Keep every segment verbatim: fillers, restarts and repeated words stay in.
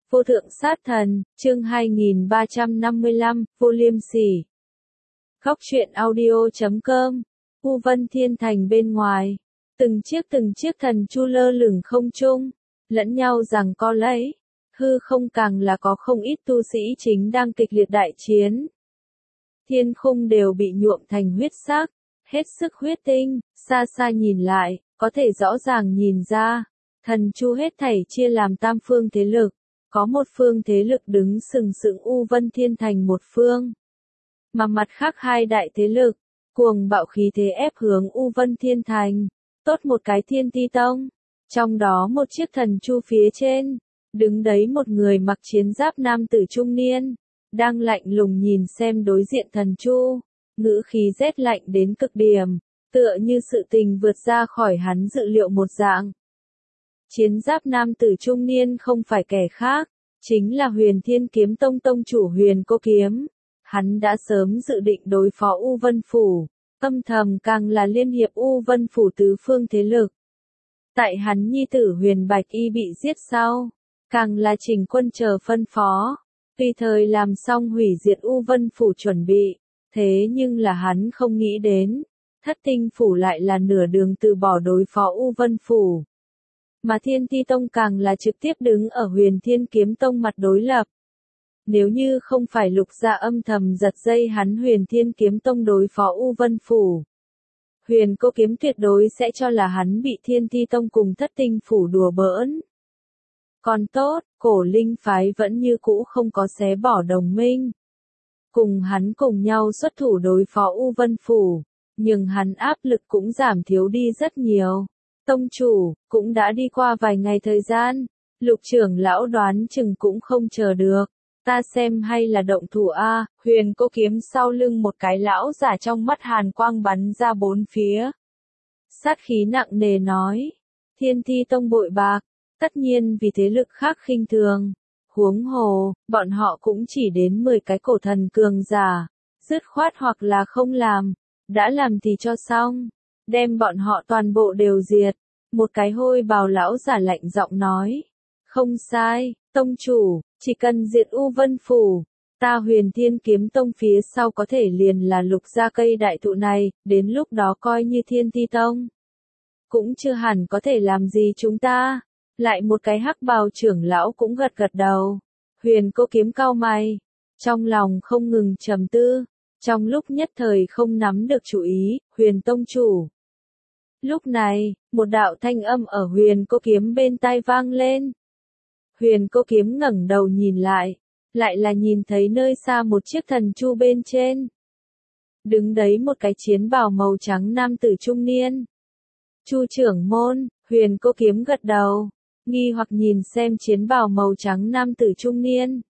Vô thượng sát thần, chương hai nghìn ba trăm năm mươi lăm, vô liêm sỉ. Góc truyện audio chấm com, U Vân Thiên Thành bên ngoài, từng chiếc từng chiếc thần chu lơ lửng không trung, lẫn nhau giằng co lấy, hư không càng là có không ít tu sĩ chính đang kịch liệt đại chiến. Thiên khung đều bị nhuộm thành huyết sắc, hết sức huyết tinh, xa xa nhìn lại, có thể rõ ràng nhìn ra, thần chu hết thảy chia làm tam phương thế lực. Có một phương thế lực đứng sừng sững U Vân Thiên Thành một phương. Mà mặt khác hai đại thế lực, cuồng bạo khí thế ép hướng U Vân Thiên Thành. Tốt một cái Thiên Ti Tông. Trong đó một chiếc thần chu phía trên, đứng đấy một người mặc chiến giáp nam tử trung niên. Đang lạnh lùng nhìn xem đối diện thần chu. Ngữ khí rét lạnh đến cực điểm. Tựa như sự tình vượt ra khỏi hắn dự liệu một dạng. Chiến giáp nam tử trung niên không phải kẻ khác, chính là Huyền Thiên Kiếm Tông tông chủ Huyền Cô Kiếm. Hắn đã sớm dự định đối phó U Vân Phủ, âm thầm càng là liên hiệp U Vân Phủ tứ phương thế lực. Tại hắn nhi tử Huyền Bạch Y bị giết sau, càng là chỉnh quân chờ phân phó, tùy thời làm xong hủy diệt U Vân Phủ chuẩn bị, thế nhưng là hắn không nghĩ đến, Thất Tinh Phủ lại là nửa đường từ bỏ đối phó U Vân Phủ. Mà Thiên Ti Tông càng là trực tiếp đứng ở Huyền Thiên Kiếm Tông mặt đối lập. Nếu như không phải Lục Gia âm thầm giật dây hắn Huyền Thiên Kiếm Tông đối phó U Vân Phủ, Huyền Cô Kiếm tuyệt đối sẽ cho là hắn bị Thiên Ti Tông cùng Thất Tinh Phủ đùa bỡn. Còn tốt, Cổ Linh phái vẫn như cũ không có xé bỏ đồng minh. Cùng hắn cùng nhau xuất thủ đối phó U Vân Phủ, nhưng hắn áp lực cũng giảm thiếu đi rất nhiều. Tông chủ, cũng đã đi qua vài ngày thời gian, Lục trưởng lão đoán chừng cũng không chờ được, ta xem hay là động thủ a. Huyền Cô Kiếm sau lưng một cái lão giả trong mắt hàn quang bắn ra bốn phía. Sát khí nặng nề nói, Thiên Ti Tông bội bạc, tất nhiên vì thế lực khác khinh thường, huống hồ, bọn họ cũng chỉ đến mười cái cổ thần cường giả, dứt khoát hoặc là không làm, đã làm thì cho xong. Đem bọn họ toàn bộ đều diệt. Một cái hôi bào lão giả lạnh giọng nói. Không sai, tông chủ, chỉ cần diệt U Vân Phủ, ta Huyền Thiên Kiếm Tông phía sau có thể liền là Lục Gia cây đại thụ này, đến lúc đó coi như Thiên Ti Tông. Cũng chưa hẳn có thể làm gì chúng ta. Lại một cái hắc bào trưởng lão cũng gật gật đầu. Huyền Cô Kiếm cau mày, trong lòng không ngừng trầm tư. Trong lúc nhất thời không nắm được chủ ý, Huyền Tông chủ. Lúc này, một đạo thanh âm ở Huyền Cô Kiếm bên tai vang lên. Huyền Cô Kiếm ngẩng đầu nhìn lại, lại là nhìn thấy nơi xa một chiếc thần chu bên trên. Đứng đấy một cái chiến bào màu trắng nam tử trung niên. Chu trưởng môn, Huyền Cô Kiếm gật đầu, nghi hoặc nhìn xem chiến bào màu trắng nam tử trung niên.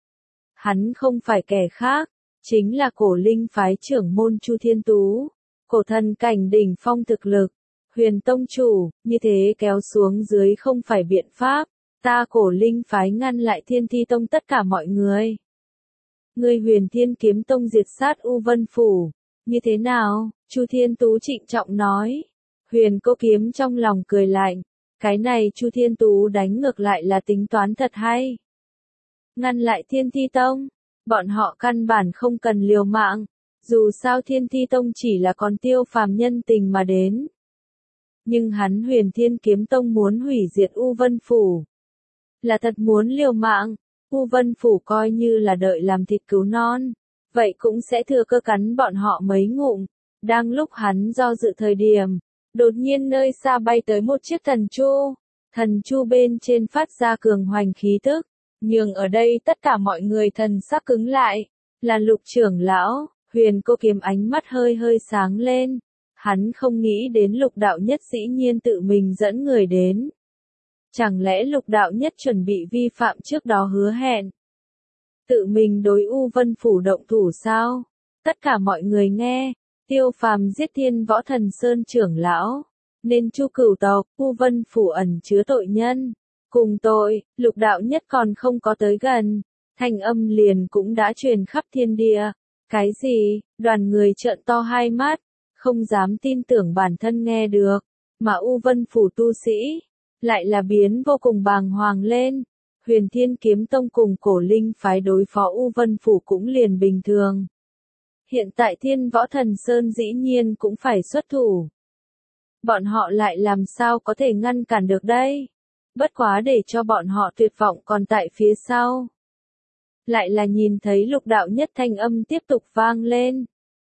Hắn không phải kẻ khác, chính là Cổ Linh phái trưởng môn Chu Thiên Tú, cổ thần cảnh đỉnh phong thực lực. Huyền Tông chủ, như thế kéo xuống dưới không phải biện pháp, ta Cổ Linh phái ngăn lại Thiên Ti Tông tất cả mọi người. Người Huyền Thiên Kiếm Tông diệt sát U Vân Phủ, như thế nào? Chu Thiên Tú trịnh trọng nói. Huyền Cô Kiếm trong lòng cười lạnh, cái này Chu Thiên Tú đánh ngược lại là tính toán thật hay. Ngăn lại Thiên Ti Tông, bọn họ căn bản không cần liều mạng, dù sao Thiên Ti Tông chỉ là con tiêu phàm nhân tình mà đến. Nhưng hắn Huyền Thiên Kiếm Tông muốn hủy diệt U Vân Phủ. Là thật muốn liều mạng, U Vân Phủ coi như là đợi làm thịt cứu non. Vậy cũng sẽ thừa cơ cắn bọn họ mấy ngụm. Đang lúc hắn do dự thời điểm, đột nhiên nơi xa bay tới một chiếc thần chu. Thần chu bên trên phát ra cường hoành khí tức. Nhưng ở đây tất cả mọi người thần sắc cứng lại. Là Lục trưởng lão, Huyền Cô Kiếm ánh mắt hơi hơi sáng lên. Hắn không nghĩ đến Lục đạo nhất dĩ nhiên tự mình dẫn người đến. Chẳng lẽ Lục đạo nhất chuẩn bị vi phạm trước đó hứa hẹn? Tự mình đối U Vân Phủ động thủ sao? Tất cả mọi người nghe, Tiêu Phàm giết Thiên Võ Thần Sơn trưởng lão, nên Chu cửu tộc, U Vân Phủ ẩn chứa tội nhân. Cùng tội, Lục đạo nhất còn không có tới gần, thanh âm liền cũng đã truyền khắp thiên địa. Cái gì? Đoàn người trợn to hai mắt. Không dám tin tưởng bản thân nghe được, mà U Vân Phủ tu sĩ, lại là biến vô cùng bàng hoàng lên. Huyền Thiên Kiếm Tông cùng Cổ Linh phái đối phó U Vân Phủ cũng liền bình thường. Hiện tại Thiên Võ Thần Sơn dĩ nhiên cũng phải xuất thủ. Bọn họ lại làm sao có thể ngăn cản được đây? Bất quá để cho bọn họ tuyệt vọng còn tại phía sau. Lại là nhìn thấy Lục Đạo Nhất thanh âm tiếp tục vang lên.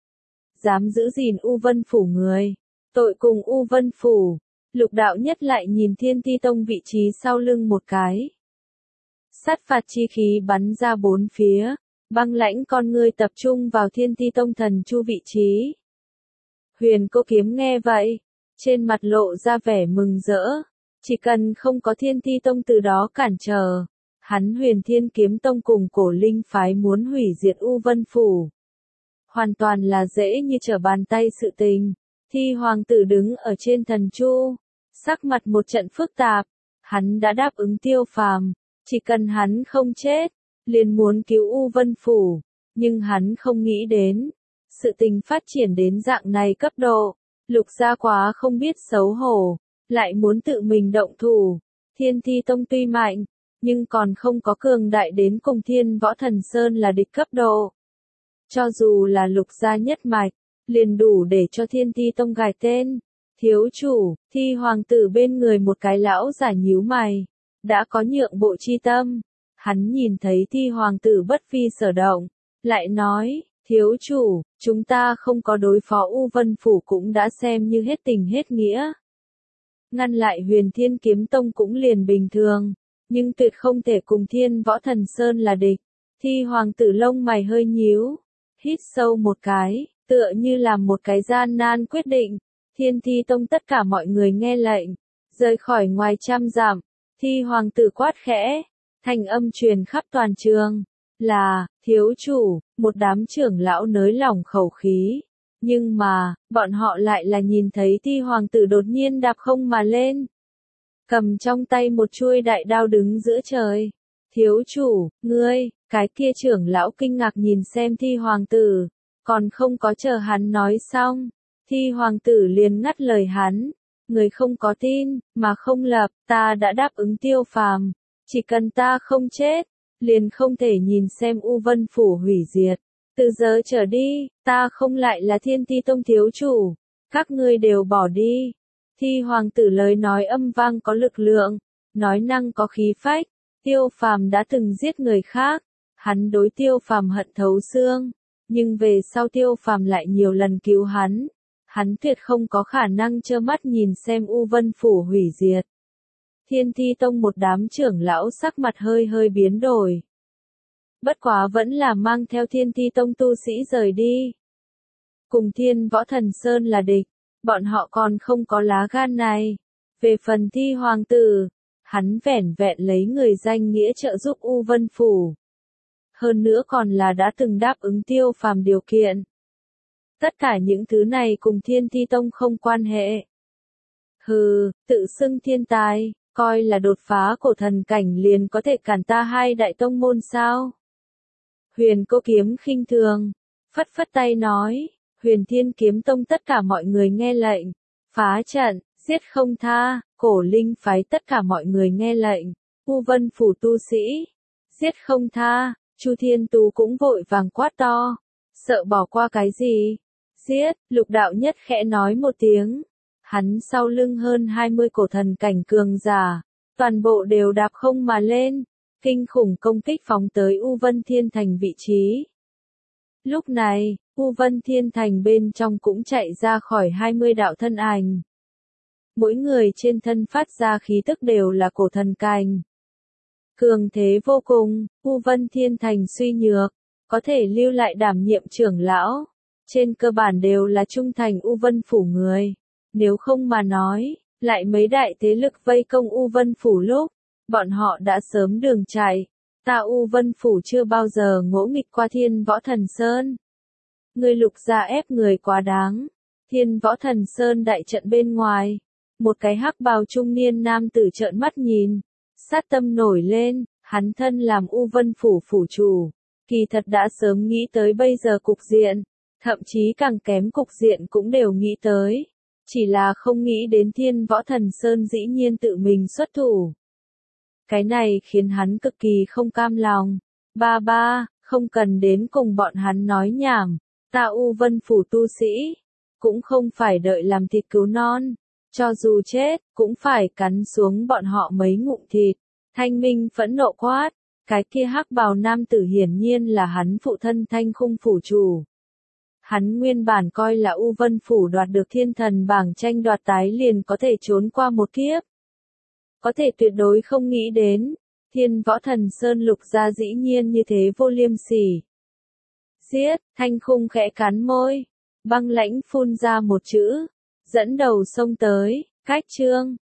Dám giữ gìn U Vân Phủ người, tội cùng U Vân Phủ. Lục Đạo Nhất lại nhìn Thiên Ti Tông vị trí sau lưng một cái. Sát phạt chi khí bắn ra bốn phía, băng lãnh con ngươi tập trung vào Thiên Ti Tông thần chu vị trí. Huyền Cô Kiếm nghe vậy, trên mặt lộ ra vẻ mừng rỡ, chỉ cần không có Thiên Ti Tông từ đó cản trở, hắn Huyền Thiên Kiếm Tông cùng Cổ Linh phái muốn hủy diệt U Vân Phủ. Hoàn toàn là dễ như trở bàn tay sự tình. Thi hoàng tử đứng ở trên thần chu, sắc mặt một trận phức tạp, hắn đã đáp ứng Tiêu Phàm, chỉ cần hắn không chết, liền muốn cứu U Vân Phủ, nhưng hắn không nghĩ đến, sự tình phát triển đến dạng này cấp độ, Lục gia quá không biết xấu hổ, lại muốn tự mình động thủ. Thiên Thi Tông tuy mạnh, nhưng còn không có cường đại đến cùng Thiên Võ Thần Sơn là địch cấp độ. Cho dù là Lục gia nhất mạch, liền đủ để cho Thiên Thi Tông gài tên. Thiếu chủ, Thi hoàng tử bên người một cái lão giả nhíu mày, đã có nhượng bộ chi tâm. Hắn nhìn thấy Thi hoàng tử bất vi sở động, lại nói, thiếu chủ, chúng ta không có đối phó U Vân Phủ cũng đã xem như hết tình hết nghĩa. Ngăn lại Huyền Thiên Kiếm Tông cũng liền bình thường, nhưng tuyệt không thể cùng Thiên Võ Thần Sơn là địch. Thi hoàng tử lông mày hơi nhíu, hít sâu một cái, tựa như làm một cái gian nan quyết định. Thiên Thi Tông tất cả mọi người nghe lệnh, rời khỏi ngoài trăm dặm. Thi hoàng tử quát khẽ, thanh âm truyền khắp toàn trường, là, thiếu chủ, một đám trưởng lão nới lỏng khẩu khí. Nhưng mà, bọn họ lại là nhìn thấy Thi hoàng tử đột nhiên đạp không mà lên. Cầm trong tay một chuôi đại đao đứng giữa trời. Thiếu chủ, ngươi, cái kia trưởng lão kinh ngạc nhìn xem Thi hoàng tử, còn không có chờ hắn nói xong. Thi hoàng tử liền ngắt lời hắn, người không có tin, mà không lập, ta đã đáp ứng Tiêu Phàm, chỉ cần ta không chết, liền không thể nhìn xem U Vân Phủ hủy diệt. Từ giờ trở đi, ta không lại là Thiên Ti Tông thiếu chủ, các ngươi đều bỏ đi. Thi hoàng tử lời nói âm vang có lực lượng, nói năng có khí phách. Tiêu Phàm đã từng giết người khác, hắn đối Tiêu Phàm hận thấu xương, nhưng về sau Tiêu Phàm lại nhiều lần cứu hắn. Hắn tuyệt không có khả năng trơ mắt nhìn xem U Vân Phủ hủy diệt. Thiên Thi Tông một đám trưởng lão sắc mặt hơi hơi biến đổi. Bất quá vẫn là mang theo Thiên Thi Tông tu sĩ rời đi. Cùng Thiên Võ Thần Sơn là địch, bọn họ còn không có lá gan này. Về phần Thi hoàng tử, hắn vẻn vẹn lấy người danh nghĩa trợ giúp U Vân Phủ. Hơn nữa còn là đã từng đáp ứng Tiêu Phàm điều kiện. Tất cả những thứ này cùng Thiên Thi Tông không quan hệ. Hừ, tự xưng thiên tài, coi là đột phá cổ thần cảnh liền có thể cản ta hai đại tông môn sao? Huyền Cô Kiếm khinh thường, phất phất tay nói, Huyền Thiên Kiếm Tông tất cả mọi người nghe lệnh, phá trận, giết không tha. Cổ Linh phái tất cả mọi người nghe lệnh, U Vân Phủ tu sĩ, giết không tha. Chu Thiên Tú cũng vội vàng quát to, sợ bỏ qua cái gì? Giết. Lục Đạo Nhất khẽ nói một tiếng, hắn sau lưng hơn hai mươi cổ thần cảnh cường giả, toàn bộ đều đạp không mà lên, kinh khủng công kích phóng tới U Vân Thiên Thành vị trí. Lúc này, U Vân Thiên Thành bên trong cũng chạy ra khỏi hai mươi đạo thân ảnh. Mỗi người trên thân phát ra khí tức đều là cổ thần cảnh. Cường thế vô cùng, U Vân Thiên Thành suy nhược, có thể lưu lại đảm nhiệm trưởng lão. Trên cơ bản đều là trung thành U Vân Phủ người. Nếu không mà nói, lại mấy đại thế lực vây công U Vân Phủ lúc, bọn họ đã sớm đường chạy. Ta U Vân Phủ chưa bao giờ ngỗ nghịch qua Thiên Võ Thần Sơn. Người Lục gia ép người quá đáng. Thiên Võ Thần Sơn đại trận bên ngoài, một cái hắc bào trung niên nam tử trợn mắt nhìn, sát tâm nổi lên, hắn thân làm U Vân Phủ phủ chủ, kỳ thật đã sớm nghĩ tới bây giờ cục diện, thậm chí càng kém cục diện cũng đều nghĩ tới, chỉ là không nghĩ đến Thiên Võ Thần Sơn dĩ nhiên tự mình xuất thủ. Cái này khiến hắn cực kỳ không cam lòng. Ba ba, không cần đến cùng bọn hắn nói nhảm, ta U Vân Phủ tu sĩ, cũng không phải đợi làm thịt cứu non, cho dù chết, cũng phải cắn xuống bọn họ mấy ngụm thịt. Thanh Minh phẫn nộ quát, cái kia hắc bào nam tử hiển nhiên là hắn phụ thân Thanh Khung phủ chủ. Hắn nguyên bản coi là U Vân Phủ đoạt được thiên thần bảng tranh đoạt tái liền có thể trốn qua một kiếp. Có thể tuyệt đối không nghĩ đến, Thiên Võ Thần Sơn Lục gia dĩ nhiên như thế vô liêm sỉ. Giết, Thanh Khung khẽ cắn môi, băng lãnh phun ra một chữ, dẫn đầu xông tới, cách trương,